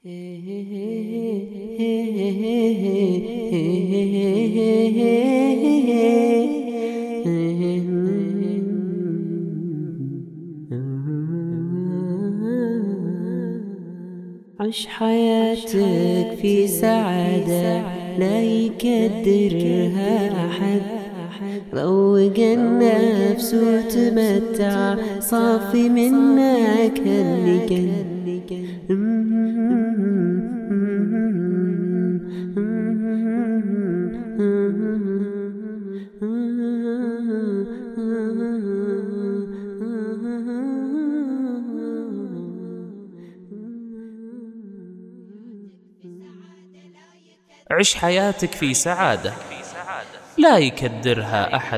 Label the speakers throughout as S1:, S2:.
S1: عش حياتك في سعادة لا يكدرها أحد، روق النفس وتمتع صافي منك هالنكد.
S2: عش حياتك في سعادة لا يكدرها أحد،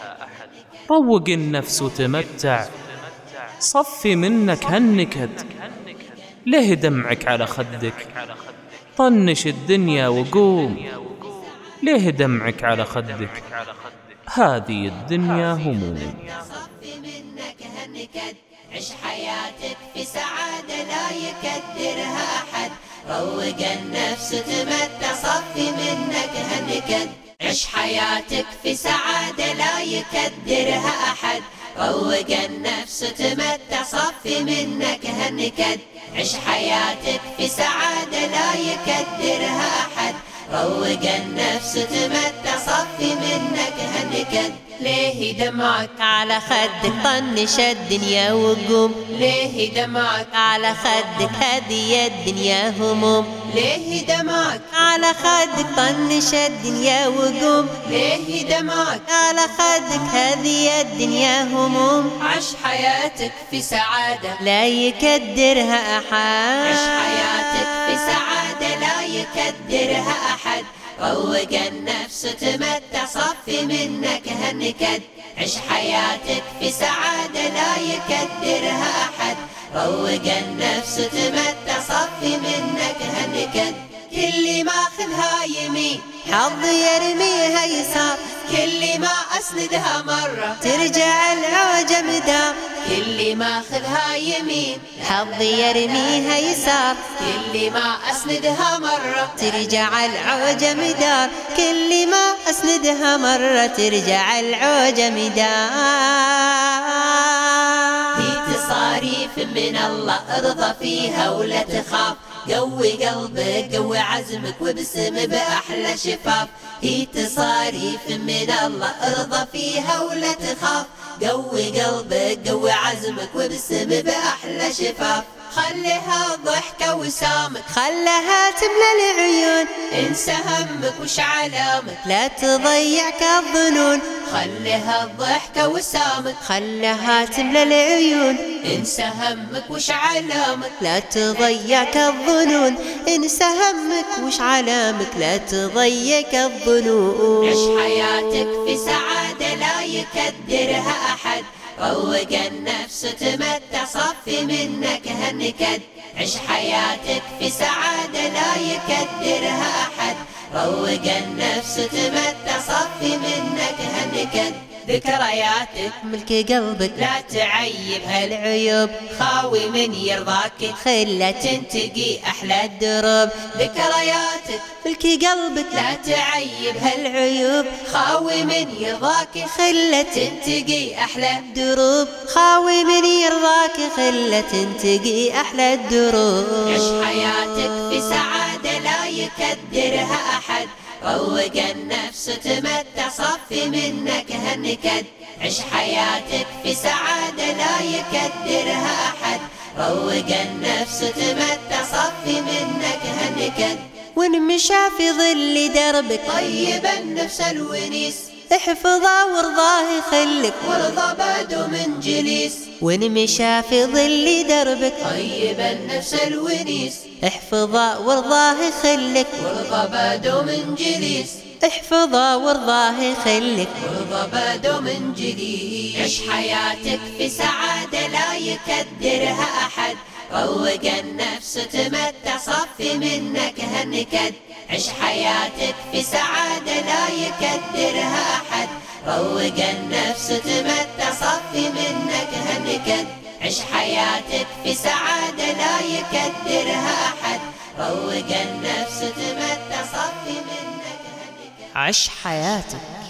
S2: روق النفس وتمتع صفي منك هالنكد. ليه دمعك على خدك؟ طنش الدنيا وقوم. ليه دمعك على خدك؟ هذه الدنيا هموم.
S3: صفي منك هالنكد، عش حياتك في سعادة لا يكدرها أحد، روق النفس تمتع صفي منك هالنكد. عش حياتك في سعادة لا يكدرها أحد، روق النفس تمتع صفي منك هالنكد. عش حياتك في سعادة لا يكدرها أحد، روق النفس تمتع صفي منك هالنكد. ليه دمعك على خدك؟ طنش الدنيا وقوم. ليه دمعك على خدك؟ هذه الدنيا هموم. ليه دمعك على خدك؟ طنش الدنيا وقوم. ليه دمعك على خدك؟ هذه الدنيا هموم. عش حياتك في سعادة لا يكدرها أحد، عش حياتك في سعادة لا يكدرها أحد، روق النفس تمتع صفي منك هالنكد. عش حياتك في سعادة لا يكدرها أحد، روق النفس تمتع صفي منك هالنكد. كل ما أخذها يمين حظ يرميها يسار، كل ما أسندها مرة ترجع العوجة مدار. كل ما أخذها يمين حظ يرميها يسار، كل ما أسندها مرة ترجع العوجة مدار. كل ما أسندها مرة ترجع العوجة مدار. هي تصاريف من الله ارضى فيها ولا تخاف، قوي قلبك قوي عزمك وابسم بأحلى شفاف. هي تصاريف من الله ارضى فيها ولا تخاف، قوي قلبك قوي عزمك وابسم بأحلى شفاف. خليها ضحكة وسامك خلها تملى العيون، انسى همك وش علامك لا تضيعك الظنون. خليها الضحكة وسامك خلها تملى العيون، انسى همك وش علامك لا تضيعك الظنون. انسى همك وش علامك لا تضيعك الظنون. عش حياتك في سعادة لا يكدرها أحد، روق النفس تمتع صفي منك هالنكد. عش حياتك في سعادة لا يكدرها أحد، روق النفس تمتع صفي منك هالنكد. ذكرياتك ملك قلبك لا تعيب هالعيوب، خاوي من يرضاك خلة تنتقي أحلى الدروب. ذكرياتك ملك قلبك لا تعيب هالعيوب، خاوي من يرضاك خلة تنتقي أحلى الدروب. خاوي من يرضاك خلة تنتقي أحلى الدروب. عش حياتك في سعادة لا يكدرها أحد، روق النفس تمتع صفي منك هالنكد. عش حياتك في سعادة لا يكدرها أحد، روق النفس تمتع صفي منك هالنكد. وإن مشى في ظل دربك طيب النفس الونيس، احفظه وارضاه يخلك وارضى بعده من جليس. وإن مشى في ظل دربك طيب النفس الونيس، احفظه وارضاه يخلك وارضى بعده من جليس. احفظه وارضاه يخلك وارضى بعده من جليس. عش حياتك في سعادة لا يكدرها أحد، روق النفس تمتع صفي منك هالنكد. عش حياتك في سعادة لا يكدرها أحد، روق النفس تمتع صفي منك هالنكد. عش حياتك في سعادة لا يكدرها أحد، روق النفس تمتع صفي منك هنكد.
S2: عش حياتك